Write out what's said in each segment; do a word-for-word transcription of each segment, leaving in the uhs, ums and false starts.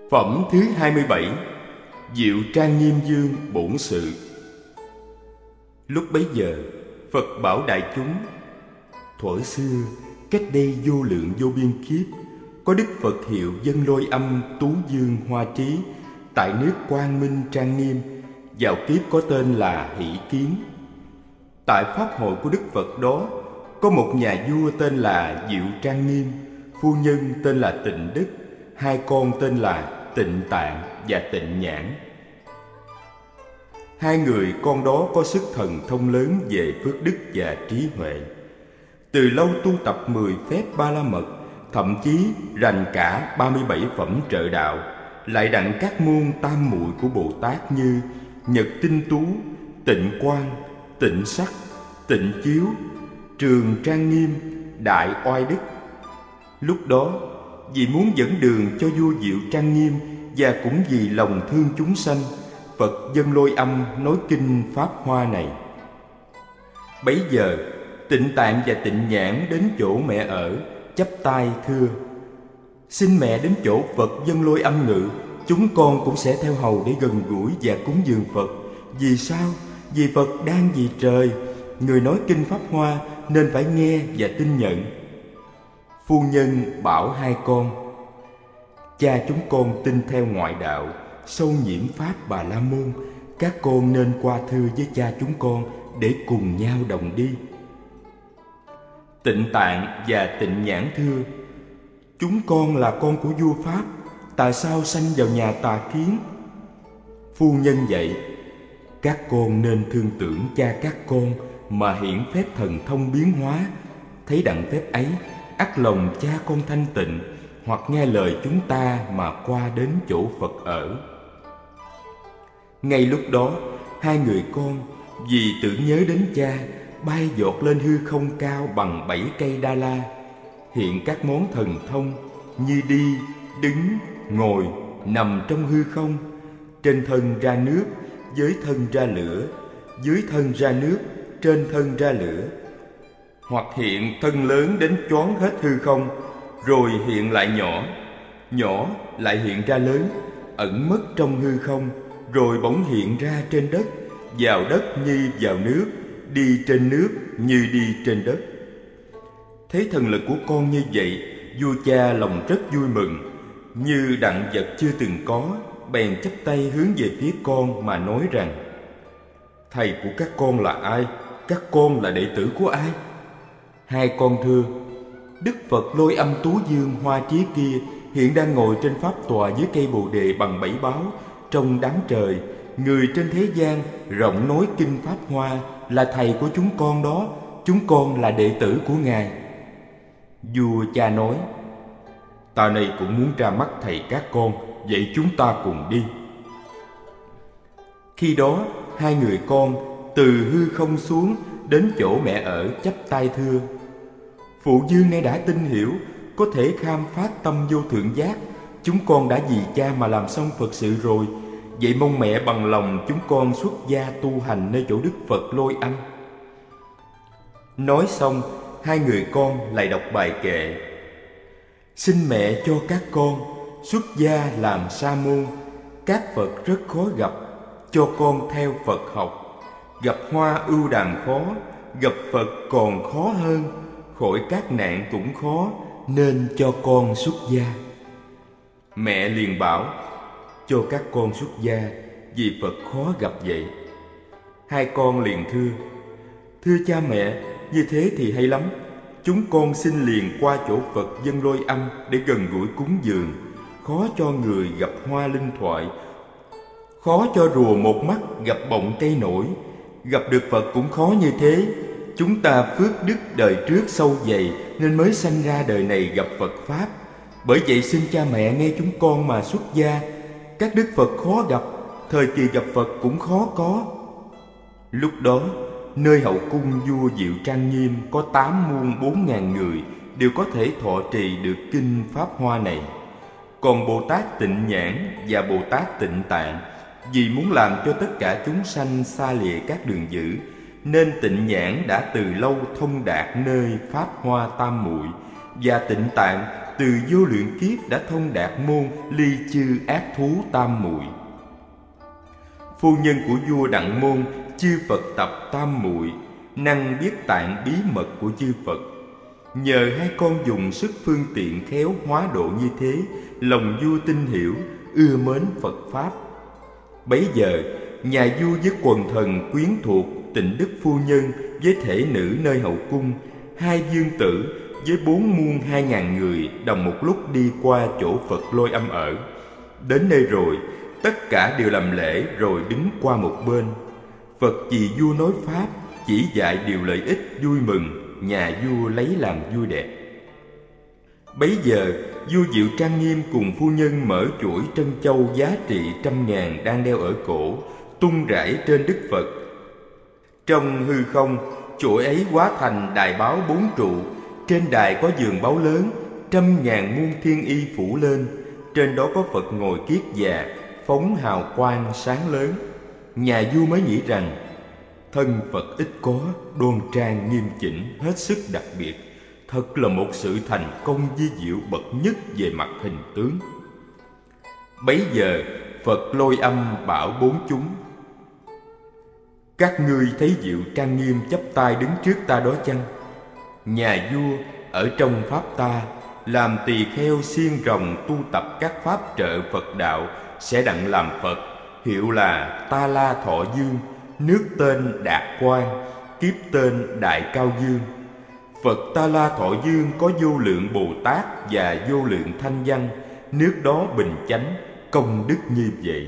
Phẩm thứ hai mươi bảy. Diệu Trang Nghiêm Dương Bổn Sự. Lúc bấy giờ, Phật bảo đại chúng: thuở xưa, cách đây vô lượng vô biên kiếp, có Đức Phật hiệu Vân Lôi Âm Tú Dương Hoa Trí tại nước Quang Minh Trang Nghiêm, vào kiếp có tên là Hỷ Kiến. Tại pháp hội của Đức Phật đó, có một nhà vua tên là Diệu Trang Nghiêm, phu nhân tên là Tịnh Đức, hai con tên là Tịnh Tạng và Tịnh Nhãn. Hai người con đó có sức thần thông lớn về phước đức và trí huệ. Từ lâu tu tập mười phép ba la mật, thậm chí rành cả ba mươi bảy phẩm trợ đạo, lại đặng các môn tam muội của Bồ Tát như Nhật Tinh Tú, Tịnh Quang, Tịnh Sắc, Tịnh Chiếu, Trường Trang Nghiêm, Đại Oai Đức. Lúc đó, vì muốn dẫn đường cho vua Diệu Trang Nghiêm và cũng vì lòng thương chúng sanh, Phật Vân Lôi Âm nói kinh Pháp Hoa này. Bấy giờ, Tịnh Tạng và Tịnh Nhãn đến chỗ mẹ ở, chắp tay thưa: xin mẹ đến chỗ Phật Vân Lôi Âm ngự, chúng con cũng sẽ theo hầu để gần gũi và cúng dường Phật. Vì sao? Vì Phật đang vì trời, người nói kinh Pháp Hoa nên phải nghe và tin nhận. Phu nhân bảo hai con: cha chúng con tin theo ngoại đạo, sâu nhiễm Pháp Bà La Môn, các con nên qua thưa với cha chúng con để cùng nhau đồng đi. Tịnh Tạng và Tịnh Nhãn thưa: chúng con là con của vua Pháp, tại sao sanh vào nhà tà kiến? Phu nhân dạy: các con nên thương tưởng cha các con mà hiển phép thần thông biến hóa, thấy đặng phép ấy, ắt lòng cha con thanh tịnh, hoặc nghe lời chúng ta mà qua đến chỗ Phật ở. Ngay lúc đó, hai người con vì tưởng nhớ đến cha, bay vọt lên hư không cao bằng bảy cây đa la, hiện các món thần thông như đi, đứng, ngồi, nằm trong hư không. Trên thân ra nước, dưới thân ra lửa, dưới thân ra nước, trên thân ra lửa. Hoặc hiện thân lớn đến choáng hết hư không, rồi hiện lại nhỏ, nhỏ lại hiện ra lớn, ẩn mất trong hư không, rồi bỗng hiện ra trên đất, vào đất như vào nước, đi trên nước như đi trên đất. Thấy thần lực của con như vậy, vua cha lòng rất vui mừng, như đặng vật chưa từng có, bèn chắp tay hướng về phía con mà nói rằng: thầy của các con là ai? Các con là đệ tử của ai? Hai con thưa: Đức Phật Lôi Âm Tú Dương Hoa Trí kia hiện đang ngồi trên pháp tọa dưới cây bồ đề bằng bảy báu trong đám trời, người trên thế gian rộng nói kinh Pháp Hoa, là thầy của chúng con đó, chúng con là đệ tử của ngài. Vua cha nói: ta này cũng muốn ra mắt thầy các con, vậy chúng ta cùng đi. Khi đó, hai người con từ hư không xuống đến chỗ mẹ ở, chắp tay thưa: phụ vương nay đã tin hiểu, có thể khám phát tâm vô thượng giác. Chúng con đã vì cha mà làm xong Phật sự rồi, vậy mong mẹ bằng lòng chúng con xuất gia tu hành nơi chỗ Đức Phật Lôi Âm. Nói xong, hai người con lại đọc bài kệ: xin mẹ cho các con xuất gia làm sa môn, các Phật rất khó gặp, cho con theo Phật học. Gặp hoa ưu đàm khó, gặp Phật còn khó hơn, khỏi các nạn cũng khó, nên cho con xuất gia. Mẹ liền bảo: cho các con xuất gia, vì Phật khó gặp vậy. Hai con liền thưa: thưa cha mẹ, như thế thì hay lắm. Chúng con xin liền qua chỗ Phật Vân Lôi Âm để gần gũi cúng dường. Khó cho người gặp hoa linh thoại, khó cho rùa một mắt gặp bọng cây nổi. Gặp được Phật cũng khó như thế. Chúng ta phước đức đời trước sâu dày, nên mới sanh ra đời này gặp Phật Pháp. Bởi vậy xin cha mẹ nghe chúng con mà xuất gia. Các đức Phật khó gặp, thời kỳ gặp Phật cũng khó có. Lúc đó, nơi hậu cung vua Diệu Trang Nghiêm có tám muôn bốn ngàn người đều có thể thọ trì được kinh Pháp Hoa này. Còn Bồ Tát Tịnh Nhãn và Bồ Tát Tịnh Tạng, vì muốn làm cho tất cả chúng sanh xa lìa các đường dữ, nên Tịnh Nhãn đã từ lâu thông đạt nơi Pháp Hoa tam muội, và Tịnh Tạng từ vô lượng kiếp đã thông đạt môn ly chư ác thú tam muội. Phu nhân của vua Đặng Môn, chư Phật tập tam muội, năng biết tạng bí mật của chư Phật. Nhờ hai con dùng sức phương tiện khéo hóa độ như thế, lòng vua tin hiểu, ưa mến Phật Pháp. Bấy giờ, nhà vua với quần thần quyến thuộc, Tịnh Đức phu nhân với thể nữ nơi hậu cung, hai vương tử với bốn muôn hai ngàn người đồng một lúc đi qua chỗ Phật Lôi Âm ở. Đến nơi rồi, tất cả đều làm lễ rồi đứng qua một bên. Phật vì vua nói Pháp, chỉ dạy điều lợi ích vui mừng, nhà vua lấy làm vui đẹp. Bấy giờ, vua Diệu Trang Nghiêm cùng phu nhân mở chuỗi trân châu giá trị trăm ngàn đang đeo ở cổ, tung rải trên Đức Phật. Trong hư không, chuỗi ấy hóa thành đài báo bốn trụ. Trên đài có giường báu lớn, trăm ngàn muôn thiên y phủ lên. Trên đó có Phật ngồi kiết già, phóng hào quang sáng lớn. Nhà vua mới nghĩ rằng thân Phật ít có, đoan trang nghiêm chỉnh, hết sức đặc biệt, thật là một sự thành công vi diệu bậc nhất về mặt hình tướng. Bấy giờ Phật Lôi Âm bảo bốn chúng: các ngươi thấy Diệu Trang Nghiêm chắp tay đứng trước ta đó chăng? Nhà vua ở trong pháp ta làm tỳ kheo xiên rồng tu tập các pháp trợ Phật đạo, sẽ đặng làm Phật, hiệu là Ta La Thọ Dương, nước tên Đạt Quang, kiếp tên Đại Cao Dương. Phật Ta La Thọ Dương có vô lượng Bồ Tát và vô lượng Thanh Văn, nước đó bình chánh, công đức như vậy.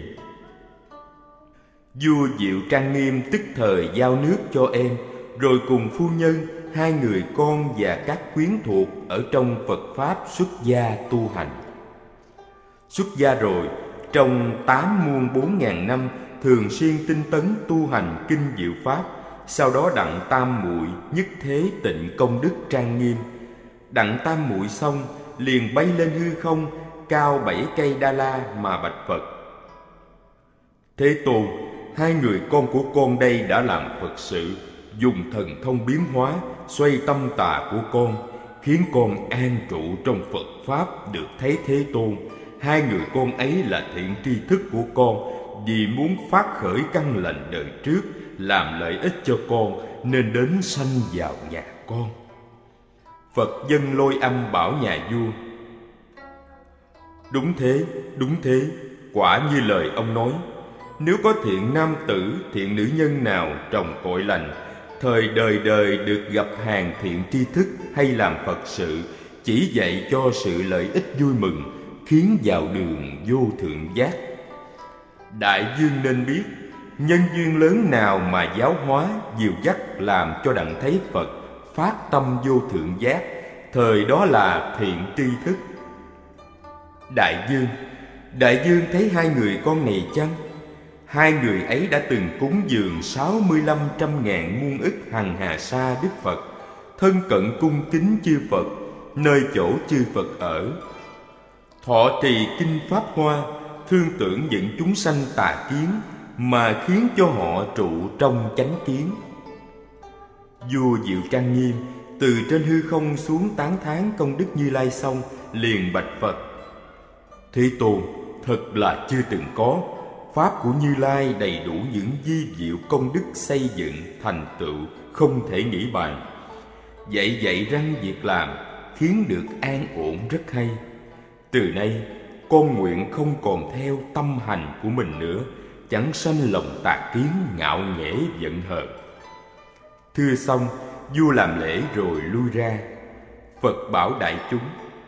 Vua Diệu Trang Nghiêm tức thời giao nước cho em, rồi cùng phu nhân, hai người con và các quyến thuộc ở trong Phật Pháp xuất gia tu hành. Xuất gia rồi, trong tám muôn bốn ngàn năm thường xuyên tinh tấn tu hành kinh diệu Pháp. Sau đó đặng tam muội nhất thế tịnh công đức trang nghiêm. Đặng tam muội xong, liền bay lên hư không, cao bảy cây đa la mà bạch Phật: Thế Tôn, hai người con của con đây đã làm Phật sự, dùng thần thông biến hóa, xoay tâm tà của con, khiến con an trụ trong Phật Pháp được thấy Thế Tôn. Hai người con ấy là thiện tri thức của con, vì muốn phát khởi căn lành đời trước, làm lợi ích cho con, nên đến sanh vào nhà con. Phật dâng Lôi Âm bảo nhà vua: Đúng thế, đúng thế, quả như lời ông nói. Nếu có thiện nam tử, thiện nữ nhân nào trồng cội lành, thời đời đời được gặp hàng thiện tri thức hay làm Phật sự, chỉ dạy cho sự lợi ích vui mừng, khiến vào đường vô thượng giác. Đại dương nên biết, nhân duyên lớn nào mà giáo hóa, dìu dắt làm cho đặng thấy Phật, phát tâm vô thượng giác, thời đó là thiện tri thức. Đại dương, đại dương thấy hai người con này chăng? Hai người ấy đã từng cúng dường sáu mươi lăm trăm ngàn muôn ức hằng hà sa Đức Phật, thân cận cung kính chư Phật, nơi chỗ chư Phật ở. Thọ trì kinh Pháp Hoa, thương tưởng những chúng sanh tà kiến, mà khiến cho họ trụ trong chánh kiến. Vua Diệu Trang Nghiêm từ trên hư không xuống tán thán công đức Như Lai xong, liền bạch Phật: Thế Tôn, thật là chưa từng có. Pháp của Như Lai đầy đủ những vi diệu công đức xây dựng, thành tựu, không thể nghĩ bàn. Dạy dạy răng việc làm, khiến được an ổn rất hay. Từ nay, con nguyện không còn theo tâm hành của mình nữa, chẳng sanh lòng tà kiến ngạo nghễ giận hờn. Thưa xong, vua làm lễ rồi lui ra. Phật bảo đại chúng: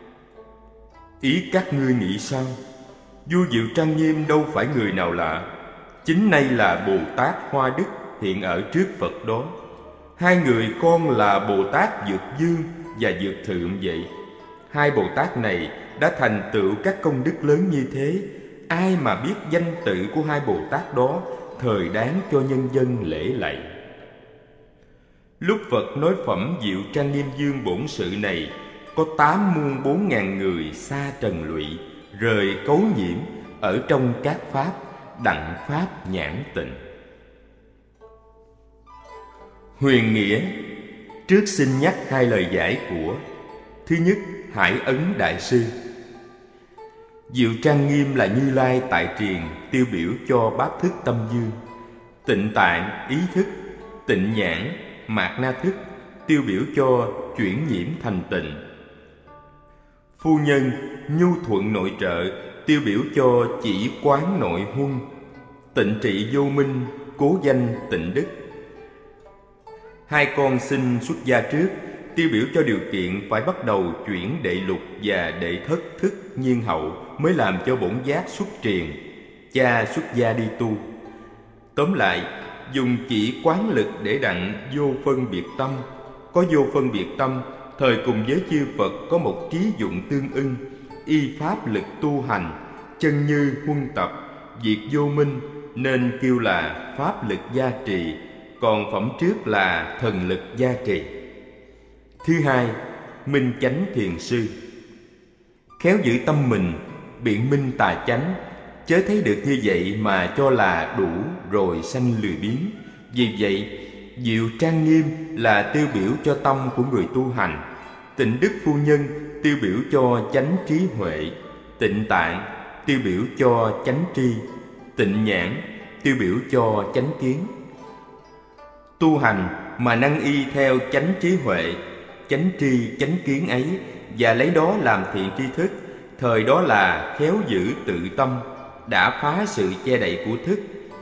Ý các ngươi nghĩ sao? Vua Diệu Trang Nghiêm đâu phải người nào lạ, chính nay là Bồ Tát Hoa Đức hiện ở trước Phật đó. Hai người con là Bồ Tát Dược Dương và Dược Thượng vậy. Hai Bồ Tát này đã thành tựu các công đức lớn như thế, ai mà biết danh tự của hai Bồ Tát đó, thời đáng cho nhân dân lễ lạy. Lúc Phật nói phẩm Diệu Trang Nghiêm Dương bổn sự này, có tám muôn bốn ngàn người xa trần lụy, rời cấu nhiễm, ở trong các pháp, đặng pháp nhãn tịnh. Huyền nghĩa. Trước xin nhắc hai lời giải của Thứ nhất, Hải Ấn Đại Sư. Diệu Trang Nghiêm là Như Lai tại triền, tiêu biểu cho bát thức tâm dương. Tịnh Tạng, ý thức. Tịnh Nhãn, mạt na thức, tiêu biểu cho chuyển nhiễm thành tịnh. Phu Nhân, nhu thuận nội trợ, tiêu biểu cho chỉ quán nội huân. Tịnh Trị Vô Minh, cố danh tịnh đức. Hai con sinh xuất gia trước, tiêu biểu cho điều kiện phải bắt đầu chuyển đệ lục và đệ thất thức nhiên hậu mới làm cho bổn giác xuất triền, cha xuất gia đi tu. Tóm lại, dùng chỉ quán lực để đặng vô phân biệt tâm. Có vô phân biệt tâm, thời cùng với chư Phật có một trí dụng tương ưng, y pháp lực tu hành, chân như huân tập, diệt vô minh, nên kêu là pháp lực gia trì, còn phẩm trước là thần lực gia trì. Thứ hai, Minh Chánh Thiền Sư. Khéo giữ tâm mình, biện minh tà chánh, chớ thấy được như vậy mà cho là đủ rồi sanh lười biếng. Vì vậy, Diệu Trang Nghiêm là tiêu biểu cho tâm của người tu hành. Tịnh Đức Phu Nhân tiêu biểu cho chánh trí huệ. Tịnh Tạng tiêu biểu cho chánh tri. Tịnh Nhãn tiêu biểu cho chánh kiến. Tu hành mà năng y theo chánh trí huệ, chánh tri, chánh kiến ấy, và lấy đó làm thiện tri thức, thời đó là khéo giữ tự tâm, đã phá sự che đậy của thức.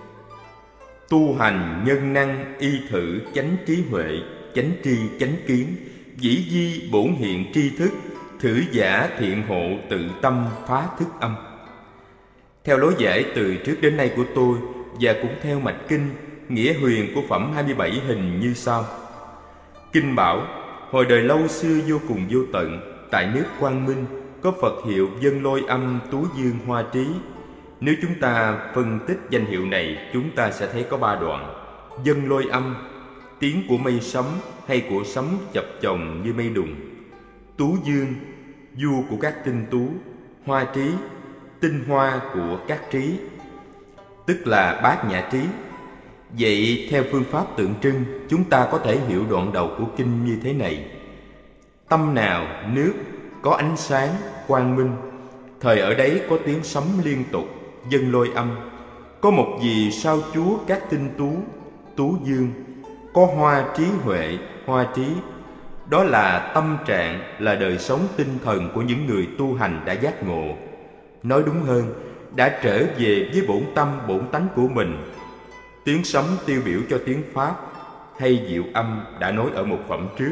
Tu hành nhân năng y thử chánh trí huệ, chánh tri, chánh kiến, dĩ di bổn hiện tri thức, thử giả thiện hộ tự tâm phá thức âm. Theo lối giải từ trước đến nay của tôi, và cũng theo mạch kinh, nghĩa huyền của phẩm hai mươi bảy hình như sau. Kinh bảo, hồi đời lâu xưa vô cùng vô tận, tại nước Quang Minh có Phật hiệu Vân Lôi Âm Tú Dương Hoa Trí. Nếu chúng ta phân tích danh hiệu này, chúng ta sẽ thấy có ba đoạn. Vân Lôi Âm, tiếng của mây sấm hay của sấm chập chồng như mây đùng. Tú Dương, vua của các tinh tú. Hoa Trí, tinh hoa của các trí, tức là bát nhã trí. Vậy theo phương pháp tượng trưng, chúng ta có thể hiểu đoạn đầu của kinh như thế này. Tâm nào nước có ánh sáng quang minh, thời ở đấy có tiếng sấm liên tục, vân lôi âm. Có một gì sao chúa các tinh tú, tú dương. Có hoa trí huệ, hoa trí. Đó là tâm trạng, là đời sống tinh thần của những người tu hành đã giác ngộ. Nói đúng hơn, đã trở về với bổn tâm, bổn tánh của mình. Tiếng sấm tiêu biểu cho tiếng Pháp hay diệu âm đã nói ở một phẩm trước.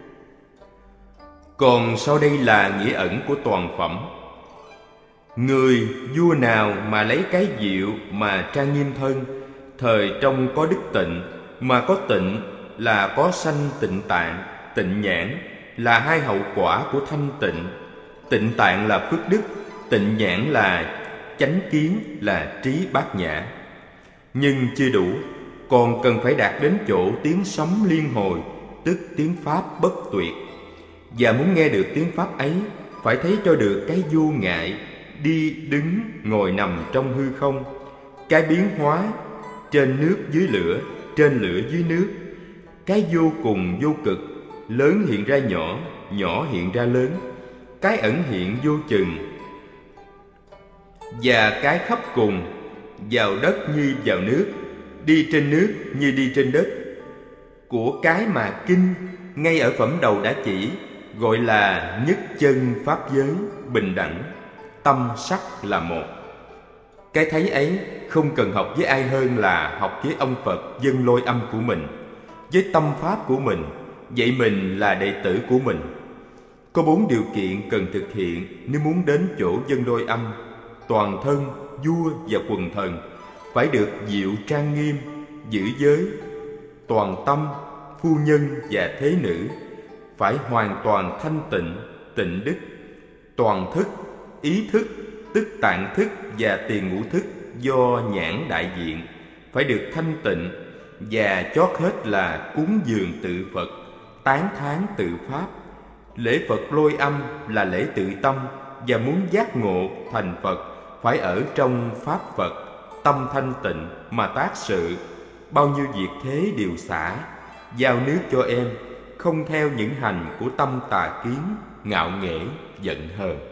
Còn sau đây là nghĩa ẩn của toàn phẩm. Người vua nào mà lấy cái diệu mà trang nghiêm thân, thời trong có đức tịnh, mà có tịnh là có sanh tịnh tạng, tịnh nhãn là hai hậu quả của thanh tịnh. Tịnh tạng là phước đức, tịnh nhãn là chánh kiến, là trí bát nhã. Nhưng chưa đủ, còn cần phải đạt đến chỗ tiếng sấm liên hồi, tức tiếng Pháp bất tuyệt. Và muốn nghe được tiếng Pháp ấy, phải thấy cho được cái vô ngại, đi, đứng, ngồi, nằm trong hư không, cái biến hóa, trên nước dưới lửa, trên lửa dưới nước, cái vô cùng vô cực, lớn hiện ra nhỏ, nhỏ hiện ra lớn, cái ẩn hiện vô chừng, và cái khắp cùng, vào đất như vào nước, đi trên nước như đi trên đất. Của cái mà kinh ngay ở phẩm đầu đã chỉ, gọi là nhất chân pháp giới, bình đẳng, tâm sắc là một. Cái thấy ấy không cần học với ai hơn là học với ông Phật Vân Lôi Âm của mình, với tâm pháp của mình, vậy mình là đệ tử của mình. Có bốn điều kiện cần thực hiện nếu muốn đến chỗ Vân Lôi Âm. Toàn thân, vua và quần thần phải được diệu trang nghiêm, giữ giới. Toàn tâm, phu nhân và thế nữ phải hoàn toàn thanh tịnh, tịnh đức. Toàn thức, ý thức, tức tạng thức và tiền ngũ thức do nhãn đại diện phải được thanh tịnh. Và chót hết là cúng dường tự Phật, tán thán tự Pháp. Lễ Phật Lôi Âm là lễ tự tâm, và muốn giác ngộ thành Phật phải ở trong Pháp Phật, tâm thanh tịnh mà tác sự. Bao nhiêu việc thế đều xả, giao nước cho em, không theo những hành của tâm tà kiến, ngạo nghễ, giận hờn.